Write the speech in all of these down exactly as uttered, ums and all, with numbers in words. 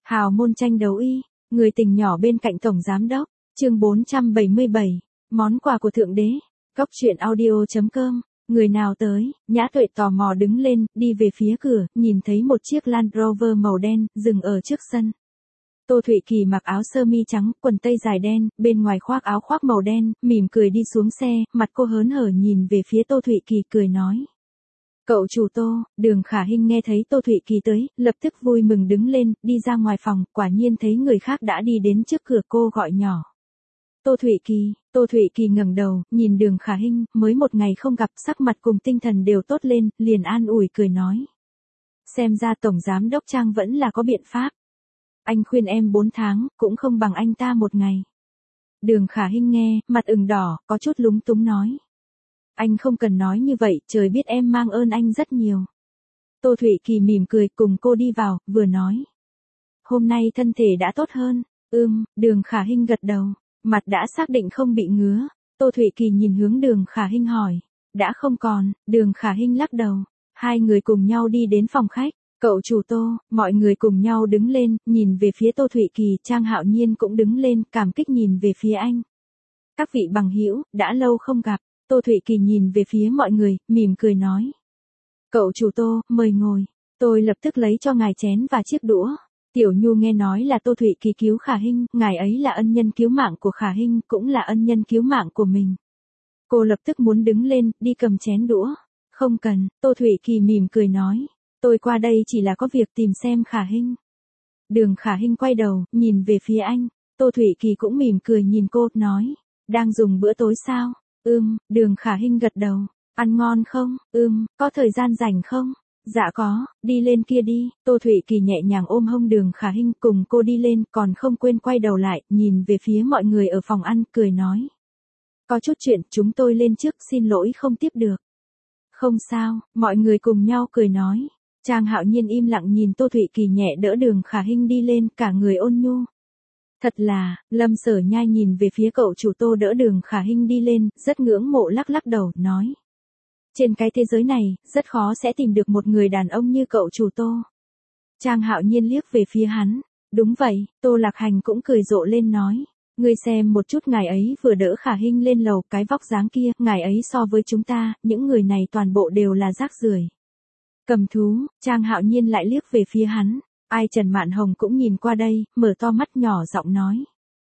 Hào môn tranh đấu y, người tình nhỏ bên cạnh tổng giám đốc, chương bốn trăm bảy mươi bảy, món quà của thượng đế, góc truyện audio.com, người nào tới, Nhã Tuệ tò mò đứng lên, đi về phía cửa, nhìn thấy một chiếc Land Rover màu đen, dừng ở trước sân. Tô Thụy Kỳ mặc áo sơ mi trắng, quần tây dài đen, bên ngoài khoác áo khoác màu đen, mỉm cười đi xuống xe, mặt cô hớn hở nhìn về phía Tô Thụy Kỳ cười nói. Cậu chủ Tô, Đường Khả Hinh nghe thấy Tô Thụy Kỳ tới, lập tức vui mừng đứng lên, đi ra ngoài phòng, quả nhiên thấy người khác đã đi đến trước cửa cô gọi nhỏ. Tô Thụy Kỳ, Tô Thụy Kỳ ngẩng đầu, nhìn Đường Khả Hinh, mới một ngày không gặp, sắc mặt cùng tinh thần đều tốt lên, liền an ủi cười nói. Xem ra Tổng Giám Đốc Trang vẫn là có biện pháp. Anh khuyên em bốn tháng, cũng không bằng anh ta một ngày. Đường Khả Hinh nghe, mặt ửng đỏ, có chút lúng túng nói. Anh không cần nói như vậy, trời biết em mang ơn anh rất nhiều. Tô Thụy Kỳ mỉm cười cùng cô đi vào, vừa nói. Hôm nay thân thể đã tốt hơn, ưm, Đường Khả Hinh gật đầu, mặt đã xác định không bị ngứa. Tô Thụy Kỳ nhìn hướng Đường Khả Hinh hỏi, đã không còn, Đường Khả Hinh lắc đầu. Hai người cùng nhau đi đến phòng khách, cậu chủ Tô, mọi người cùng nhau đứng lên, nhìn về phía Tô Thụy Kỳ, Trang Hạo Nhiên cũng đứng lên, cảm kích nhìn về phía anh. Các vị bằng hữu, đã lâu không gặp. Tô Thụy Kỳ nhìn về phía mọi người, mỉm cười nói. Cậu chủ Tô, mời ngồi. Tôi lập tức lấy cho ngài chén và chiếc đũa. Tiểu Nhu nghe nói là Tô Thụy Kỳ cứu Khả Hinh, ngài ấy là ân nhân cứu mạng của Khả Hinh, cũng là ân nhân cứu mạng của mình. Cô lập tức muốn đứng lên, đi cầm chén đũa. Không cần, Tô Thụy Kỳ mỉm cười nói. Tôi qua đây chỉ là có việc tìm xem Khả Hinh. Đường Khả Hinh quay đầu, nhìn về phía anh. Tô Thụy Kỳ cũng mỉm cười nhìn cô, nói. Đang dùng bữa tối sao? Ừm, Đường Khả Hinh gật đầu. Ăn ngon không? Ừm, có thời gian rảnh không? Dạ có, đi lên kia đi. Tô Thụy Kỳ nhẹ nhàng ôm hông Đường Khả Hinh cùng cô đi lên, còn không quên quay đầu lại, nhìn về phía mọi người ở phòng ăn, cười nói. Có chút chuyện, chúng tôi lên trước, xin lỗi không tiếp được. Không sao, mọi người cùng nhau cười nói. Trang Hạo Nhiên im lặng nhìn Tô Thụy Kỳ nhẹ đỡ Đường Khả Hinh đi lên, cả người ôn nhu. Thật là, Lâm Sở Nhai nhìn về phía cậu chủ Tô đỡ Đường Khả Hinh đi lên, rất ngưỡng mộ lắc lắc đầu, nói. Trên cái thế giới này, rất khó sẽ tìm được một người đàn ông như cậu chủ Tô. Trang Hạo Nhiên liếc về phía hắn. Đúng vậy, Tô Lạc Hành cũng cười rộ lên nói. Ngươi xem một chút ngài ấy vừa đỡ Khả Hinh lên lầu, cái vóc dáng kia, ngài ấy so với chúng ta, những người này toàn bộ đều là rác rưởi. Cầm thú, Trang Hạo Nhiên lại liếc về phía hắn. Ai Trần Mạn Hồng cũng nhìn qua đây, mở to mắt nhỏ giọng nói.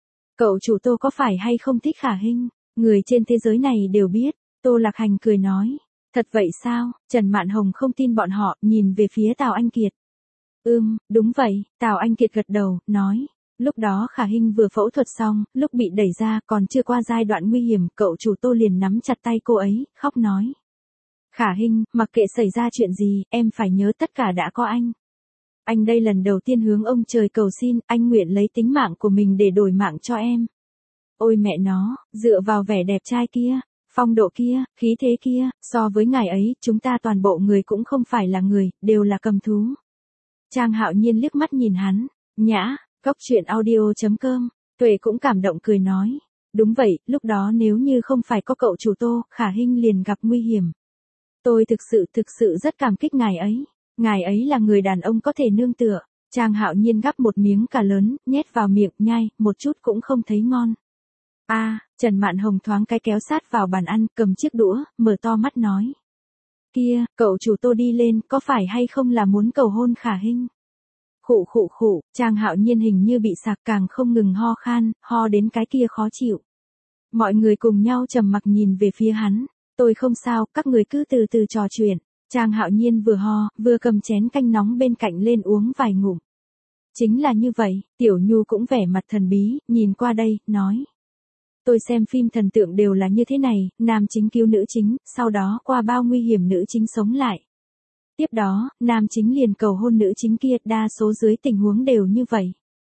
Cậu chủ Tô có phải hay không thích Khả Hinh? Người trên thế giới này đều biết. Tô Lạc Hành cười nói. Thật vậy sao? Trần Mạn Hồng không tin bọn họ, nhìn về phía Tào Anh Kiệt. Ừm, đúng vậy, Tào Anh Kiệt gật đầu, nói. Lúc đó Khả Hinh vừa phẫu thuật xong, lúc bị đẩy ra, còn chưa qua giai đoạn nguy hiểm, cậu chủ Tô liền nắm chặt tay cô ấy, khóc nói. Khả Hinh, mặc kệ xảy ra chuyện gì, em phải nhớ tất cả đã có anh. Anh đây lần đầu tiên hướng ông trời cầu xin, anh nguyện lấy tính mạng của mình để đổi mạng cho em. Ôi mẹ nó, dựa vào vẻ đẹp trai kia, phong độ kia, khí thế kia, so với ngài ấy, chúng ta toàn bộ người cũng không phải là người, đều là cầm thú. Trang Hạo Nhiên liếc mắt nhìn hắn, Nhã, góc truyện audio.com, Tuệ cũng cảm động cười nói. Đúng vậy, lúc đó nếu như không phải có cậu chủ Tô, Khả Hinh liền gặp nguy hiểm. Tôi thực sự thực sự rất cảm kích ngài ấy. Ngài ấy là người đàn ông có thể nương tựa. Trang Hạo Nhiên gắp một miếng cà lớn, nhét vào miệng, nhai, một chút cũng không thấy ngon. A, à, Trần Mạn Hồng thoáng cái kéo sát vào bàn ăn, cầm chiếc đũa, mở to mắt nói. Kia, cậu chủ Tô đi lên, có phải hay không là muốn cầu hôn Khả Hinh? Khụ khụ khụ, Trang Hạo Nhiên hình như bị sạc càng không ngừng ho khan, ho đến cái kia khó chịu. Mọi người cùng nhau trầm mặc nhìn về phía hắn. Tôi không sao, các người cứ từ từ trò chuyện. Trang Hạo Nhiên vừa ho, vừa cầm chén canh nóng bên cạnh lên uống vài ngụm. Chính là như vậy, Tiểu Nhu cũng vẻ mặt thần bí, nhìn qua đây, nói. Tôi xem phim thần tượng đều là như thế này, nam chính cứu nữ chính, sau đó qua bao nguy hiểm nữ chính sống lại. Tiếp đó, nam chính liền cầu hôn nữ chính kia, đa số dưới tình huống đều như vậy.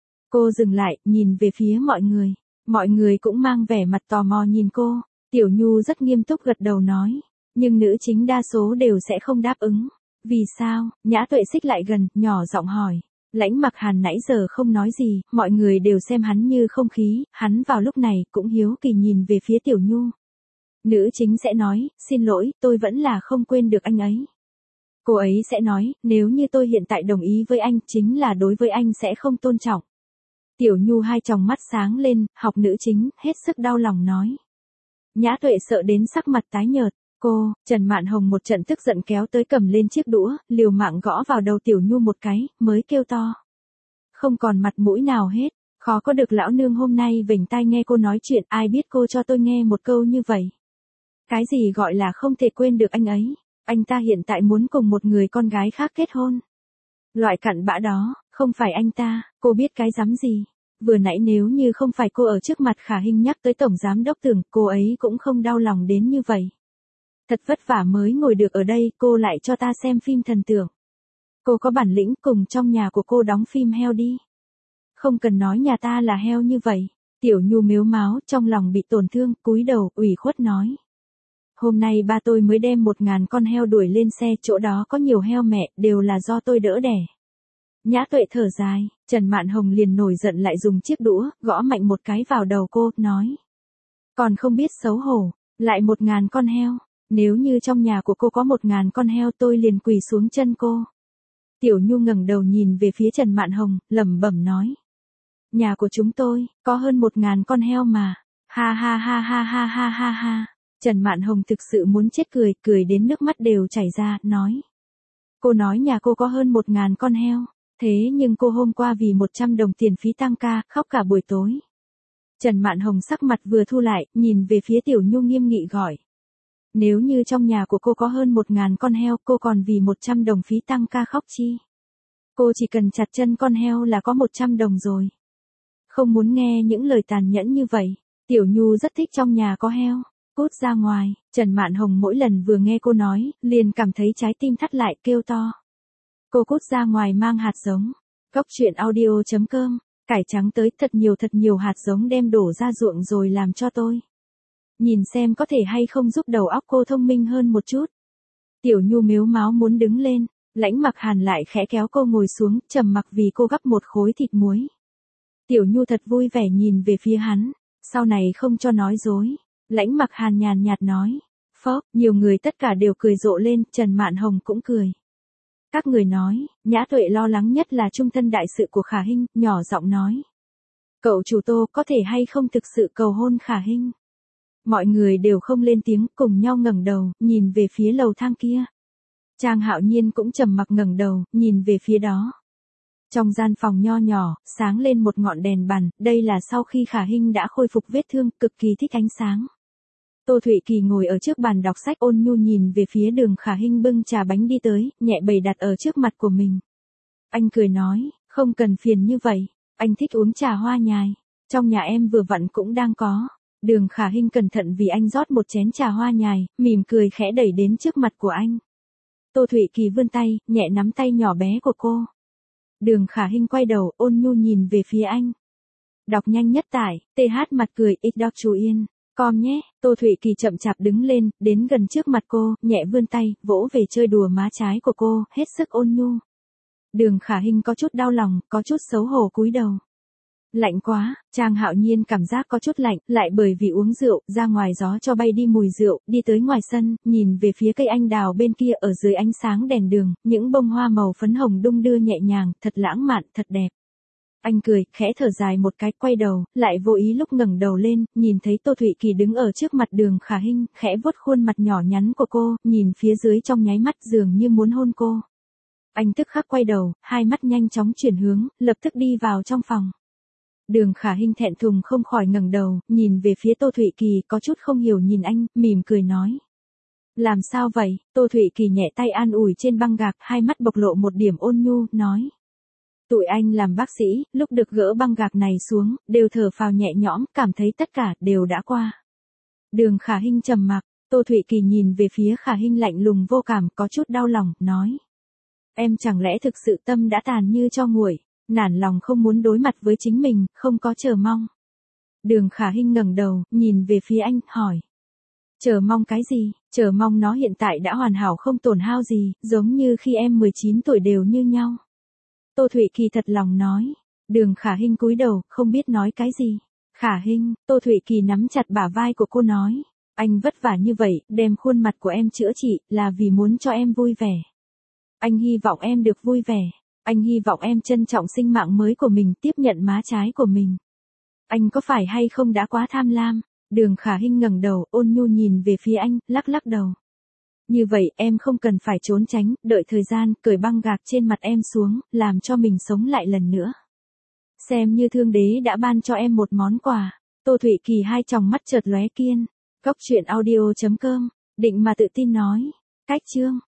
Cô dừng lại, nhìn về phía mọi người. Mọi người cũng mang vẻ mặt tò mò nhìn cô. Tiểu Nhu rất nghiêm túc gật đầu nói. Nhưng nữ chính đa số đều sẽ không đáp ứng. Vì sao? Nhã Tuệ xích lại gần, nhỏ giọng hỏi. Lãnh Mặc Hàn nãy giờ không nói gì, mọi người đều xem hắn như không khí, hắn vào lúc này cũng hiếu kỳ nhìn về phía Tiểu Nhu. Nữ chính sẽ nói, xin lỗi, tôi vẫn là không quên được anh ấy. Cô ấy sẽ nói, nếu như tôi hiện tại đồng ý với anh, chính là đối với anh sẽ không tôn trọng. Tiểu Nhu hai tròng mắt sáng lên, học nữ chính, hết sức đau lòng nói. Nhã Tuệ sợ đến sắc mặt tái nhợt. Cô, Trần Mạn Hồng một trận tức giận kéo tới cầm lên chiếc đũa, liều mạng gõ vào đầu Tiểu Nhu một cái, mới kêu to. Không còn mặt mũi nào hết, khó có được lão nương hôm nay vểnh tai nghe cô nói chuyện, ai biết cô cho tôi nghe một câu như vậy. Cái gì gọi là không thể quên được anh ấy, anh ta hiện tại muốn cùng một người con gái khác kết hôn. Loại cặn bã đó, không phải anh ta, cô biết cái dám gì. Vừa nãy nếu như không phải cô ở trước mặt Khả Hinh nhắc tới Tổng Giám Đốc Tưởng, cô ấy cũng không đau lòng đến như vậy. Thật vất vả mới ngồi được ở đây, cô lại cho ta xem phim thần tượng. Cô có bản lĩnh cùng trong nhà của cô đóng phim heo đi. Không cần nói nhà ta là heo như vậy. Tiểu Nhu mếu máo, trong lòng bị tổn thương, cúi đầu, ủy khuất nói. Hôm nay ba tôi mới đem một ngàn con heo đuổi lên xe, chỗ đó có nhiều heo mẹ, đều là do tôi đỡ đẻ. Nhã Tuệ thở dài, Trần Mạn Hồng liền nổi giận lại dùng chiếc đũa, gõ mạnh một cái vào đầu cô, nói. Còn không biết xấu hổ, lại một ngàn con heo. Nếu như trong nhà của cô có một ngàn con heo tôi liền quỳ xuống chân cô. Tiểu Nhu ngẩng đầu nhìn về phía Trần Mạn Hồng, lẩm bẩm nói. Nhà của chúng tôi, có hơn một ngàn con heo mà. Ha ha ha ha ha ha ha ha. Trần Mạn Hồng thực sự muốn chết cười, cười đến nước mắt đều chảy ra, nói. Cô nói nhà cô có hơn một ngàn con heo. Thế nhưng cô hôm qua vì một trăm đồng tiền phí tăng ca, khóc cả buổi tối. Trần Mạn Hồng sắc mặt vừa thu lại, nhìn về phía Tiểu Nhu nghiêm nghị gọi. Nếu như trong nhà của cô có hơn một ngàn con heo, cô còn vì một trăm đồng phí tăng ca khóc chi? Cô chỉ cần chặt chân con heo là có một trăm đồng rồi. Không muốn nghe những lời tàn nhẫn như vậy. Tiểu Nhu rất thích trong nhà có heo. Cút ra ngoài, Trần Mạn Hồng mỗi lần vừa nghe cô nói, liền cảm thấy trái tim thắt lại, kêu to. Cô cút ra ngoài mang hạt giống. Cốc truyện audio chấm com, cải trắng tới thật nhiều thật nhiều hạt giống đem đổ ra ruộng rồi làm cho tôi. Nhìn xem có thể hay không giúp đầu óc cô thông minh hơn một chút. Tiểu Nhu mếu máo muốn đứng lên, Lãnh Mặc Hàn lại khẽ kéo cô ngồi xuống, trầm mặc vì cô gắp một khối thịt muối. Tiểu Nhu thật vui vẻ nhìn về phía hắn, sau này không cho nói dối. Lãnh Mặc Hàn nhàn nhạt nói. Phốc, nhiều người tất cả đều cười rộ lên, Trần Mạn Hồng cũng cười. Các người nói, Nhã Tuệ lo lắng nhất là trung thân đại sự của Khả Hinh, nhỏ giọng nói. Cậu chủ Tô có thể hay không thực sự cầu hôn Khả Hinh? Mọi người đều không lên tiếng, cùng nhau ngẩng đầu, nhìn về phía lầu thang kia. Trang Hạo Nhiên cũng trầm mặc ngẩng đầu, nhìn về phía đó. Trong gian phòng nho nhỏ, sáng lên một ngọn đèn bàn, đây là sau khi Khả Hinh đã khôi phục vết thương, cực kỳ thích ánh sáng. Tô Thụy Kỳ ngồi ở trước bàn đọc sách ôn nhu nhìn về phía Đường Khả Hinh bưng trà bánh đi tới, nhẹ bày đặt ở trước mặt của mình. Anh cười nói, không cần phiền như vậy, anh thích uống trà hoa nhài, trong nhà em vừa vặn cũng đang có. Đường Khả Hinh cẩn thận vì anh rót một chén trà hoa nhài, mỉm cười khẽ đẩy đến trước mặt của anh. Tô Thụy Kỳ vươn tay, nhẹ nắm tay nhỏ bé của cô. Đường Khả Hinh quay đầu, ôn nhu nhìn về phía anh. Đọc nhanh nhất tải, tê hát mặt cười, ít đọc chú yên, com nhé. Tô Thụy Kỳ chậm chạp đứng lên, đến gần trước mặt cô, nhẹ vươn tay, vỗ về chơi đùa má trái của cô, hết sức ôn nhu. Đường Khả Hinh có chút đau lòng, có chút xấu hổ cúi đầu. Lạnh quá, Trang Hạo Nhiên cảm giác có chút lạnh, lại bởi vì uống rượu, ra ngoài gió cho bay đi mùi rượu, đi tới ngoài sân, nhìn về phía cây anh đào bên kia ở dưới ánh sáng đèn đường, những bông hoa màu phấn hồng đung đưa nhẹ nhàng, thật lãng mạn, thật đẹp. Anh cười, khẽ thở dài một cái, quay đầu, lại vô ý lúc ngẩng đầu lên, nhìn thấy Tô Thụy Kỳ đứng ở trước mặt Đường Khả Hinh, khẽ vuốt khuôn mặt nhỏ nhắn của cô, nhìn phía dưới trong nháy mắt dường như muốn hôn cô. Anh tức khắc quay đầu, hai mắt nhanh chóng chuyển hướng, lập tức đi vào trong phòng. Đường Khả Hinh thẹn thùng không khỏi ngẩng đầu, nhìn về phía Tô Thụy Kỳ, có chút không hiểu nhìn anh, mỉm cười nói. Làm sao vậy? Tô Thụy Kỳ nhẹ tay an ủi trên băng gạc, hai mắt bộc lộ một điểm ôn nhu, nói. Tụi anh làm bác sĩ, lúc được gỡ băng gạc này xuống, đều thở phào nhẹ nhõm, cảm thấy tất cả, đều đã qua. Đường Khả Hinh trầm mặc, Tô Thụy Kỳ nhìn về phía Khả Hinh lạnh lùng vô cảm, có chút đau lòng, nói. Em chẳng lẽ thực sự tâm đã tàn như tro nguội, nản lòng không muốn đối mặt với chính mình, không có chờ mong. Đường Khả Hinh ngẩng đầu, nhìn về phía anh, hỏi. Chờ mong cái gì? Chờ mong nó hiện tại đã hoàn hảo không tổn hao gì, giống như khi em mười chín tuổi đều như nhau. Tô Thụy Kỳ thật lòng nói. Đường Khả Hinh cúi đầu, không biết nói cái gì. Khả Hinh, Tô Thụy Kỳ nắm chặt bả vai của cô nói. Anh vất vả như vậy, đem khuôn mặt của em chữa trị, là vì muốn cho em vui vẻ. Anh hy vọng em được vui vẻ. Anh hy vọng em trân trọng sinh mạng mới của mình, tiếp nhận má trái của mình. Anh có phải hay không đã quá tham lam? Đường Khả Hinh ngẩng đầu, ôn nhu nhìn về phía anh, lắc lắc đầu. Như vậy em không cần phải trốn tránh, đợi thời gian, cởi băng gạc trên mặt em xuống, làm cho mình sống lại lần nữa. Xem như Thương Đế đã ban cho em một món quà. Tô Thụy Kỳ hai tròng mắt chợt lóe kiên. Cốc truyện audio chấm com, định mà tự tin nói. Cách chương.